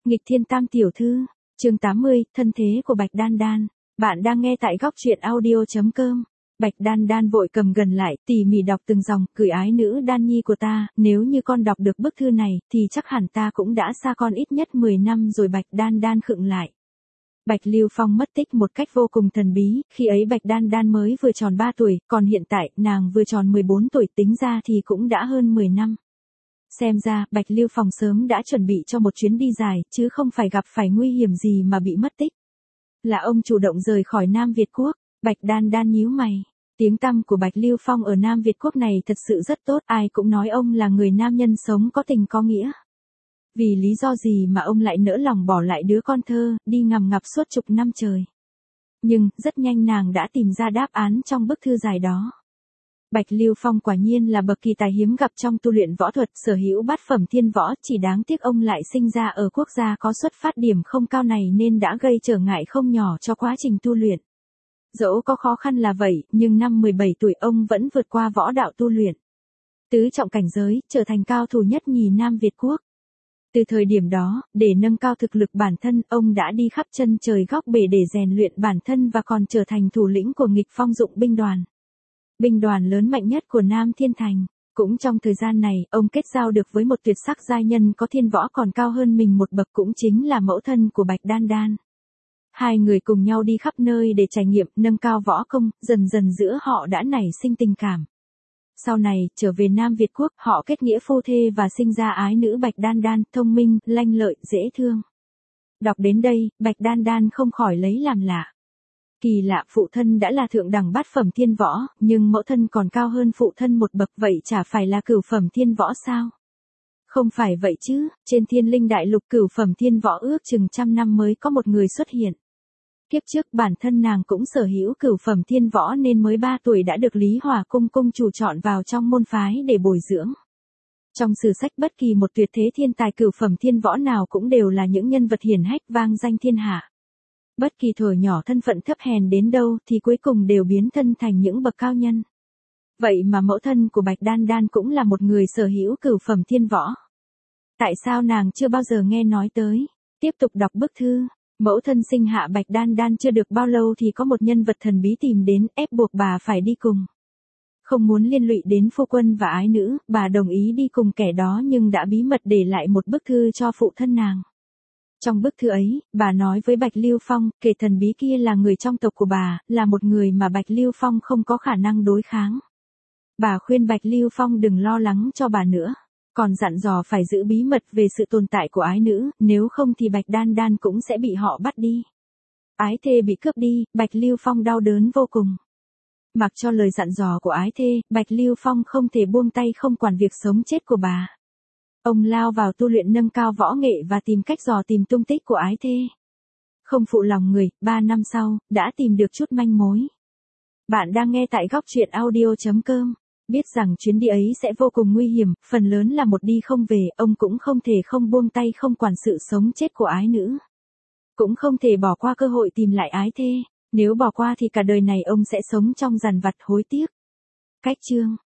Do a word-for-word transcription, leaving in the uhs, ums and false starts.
Nghịch thiên tam tiểu thư, chương tám mươi, thân thế của Bạch Đan Đan. Bạn đang nghe tại góc truyện audio.com. Bạch Đan Đan vội cầm gần lại, tỉ mỉ đọc từng dòng, gửi ái nữ Đan Nhi của ta, nếu như con đọc được bức thư này, thì chắc hẳn ta cũng đã xa con ít nhất mười năm rồi. Bạch Đan Đan khựng lại. Bạch Lưu Phong mất tích một cách vô cùng thần bí, khi ấy Bạch Đan Đan mới vừa tròn ba tuổi, còn hiện tại, nàng vừa tròn mười bốn tuổi, tính ra thì cũng đã hơn mười năm. Xem ra, Bạch Lưu Phong sớm đã chuẩn bị cho một chuyến đi dài, chứ không phải gặp phải nguy hiểm gì mà bị mất tích. Là ông chủ động rời khỏi Nam Việt Quốc. Bạch Đan Đan nhíu mày. Tiếng tăm của Bạch Lưu Phong ở Nam Việt Quốc này thật sự rất tốt, ai cũng nói ông là người nam nhân sống có tình có nghĩa. Vì lý do gì mà ông lại nỡ lòng bỏ lại đứa con thơ, đi ngằm ngập suốt chục năm trời. Nhưng, rất nhanh nàng đã tìm ra đáp án trong bức thư dài đó. Bạch Lưu Phong quả nhiên là bậc kỳ tài hiếm gặp trong tu luyện võ thuật, sở hữu bát phẩm thiên võ, chỉ đáng tiếc ông lại sinh ra ở quốc gia có xuất phát điểm không cao này nên đã gây trở ngại không nhỏ cho quá trình tu luyện. Dẫu có khó khăn là vậy, nhưng năm mười bảy tuổi ông vẫn vượt qua võ đạo tu luyện. Tứ trọng cảnh giới, trở thành cao thủ nhất nhì Nam Việt Quốc. Từ thời điểm đó, để nâng cao thực lực bản thân, ông đã đi khắp chân trời góc bể để rèn luyện bản thân và còn trở thành thủ lĩnh của Nghịch Phong Dụng binh đoàn. Binh đoàn lớn mạnh nhất của Nam Thiên Thành. Cũng trong thời gian này, ông kết giao được với một tuyệt sắc giai nhân có thiên võ còn cao hơn mình một bậc, cũng chính là mẫu thân của Bạch Đan Đan. Hai người cùng nhau đi khắp nơi để trải nghiệm, nâng cao võ công, dần dần giữa họ đã nảy sinh tình cảm. Sau này, trở về Nam Việt Quốc, họ kết nghĩa phu thê và sinh ra ái nữ Bạch Đan Đan, thông minh, lanh lợi, dễ thương. Đọc đến đây, Bạch Đan Đan không khỏi lấy làm lạ. Kỳ lạ, phụ thân đã là thượng đẳng bát phẩm thiên võ, nhưng mẫu thân còn cao hơn phụ thân một bậc, vậy chả phải là cửu phẩm thiên võ sao? Không phải vậy chứ, trên Thiên Linh Đại Lục cửu phẩm thiên võ ước chừng trăm năm mới có một người xuất hiện. Kiếp trước bản thân nàng cũng sở hữu cửu phẩm thiên võ nên mới ba tuổi đã được Lý Hỏa Cung cung chủ chọn vào trong môn phái để bồi dưỡng. Trong sử sách bất kỳ một tuyệt thế thiên tài cửu phẩm thiên võ nào cũng đều là những nhân vật hiển hách vang danh thiên hạ. Bất kỳ thuở nhỏ thân phận thấp hèn đến đâu thì cuối cùng đều biến thân thành những bậc cao nhân. Vậy mà mẫu thân của Bạch Đan Đan cũng là một người sở hữu cửu phẩm thiên võ. Tại sao nàng chưa bao giờ nghe nói tới? Tiếp tục đọc bức thư. Mẫu thân sinh hạ Bạch Đan Đan chưa được bao lâu thì có một nhân vật thần bí tìm đến, ép buộc bà phải đi cùng. Không muốn liên lụy đến phu quân và ái nữ, bà đồng ý đi cùng kẻ đó nhưng đã bí mật để lại một bức thư cho phụ thân nàng. Trong bức thư ấy, bà nói với Bạch Lưu Phong, kẻ thần bí kia là người trong tộc của bà, là một người mà Bạch Lưu Phong không có khả năng đối kháng. Bà khuyên Bạch Lưu Phong đừng lo lắng cho bà nữa, còn dặn dò phải giữ bí mật về sự tồn tại của ái nữ, nếu không thì Bạch Đan Đan cũng sẽ bị họ bắt đi. Ái thê bị cướp đi, Bạch Lưu Phong đau đớn vô cùng. Mặc cho lời dặn dò của ái thê, Bạch Lưu Phong không thể buông tay không quản việc sống chết của bà. Ông lao vào tu luyện nâng cao võ nghệ và tìm cách dò tìm tung tích của ái thê. Không phụ lòng người, ba năm sau, đã tìm được chút manh mối. Bạn đang nghe tại góc truyện audio.com. Biết rằng chuyến đi ấy sẽ vô cùng nguy hiểm, phần lớn là một đi không về, ông cũng không thể không buông tay không quản sự sống chết của ái nữ. Cũng không thể bỏ qua cơ hội tìm lại ái thê, nếu bỏ qua thì cả đời này ông sẽ sống trong dằn vặt hối tiếc. Cách chương